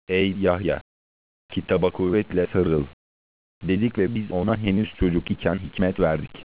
Ey Yahya! Kitaba kuvvetle sarıl. Dedik ve biz ona henüz çocuk iken hikmet verdik.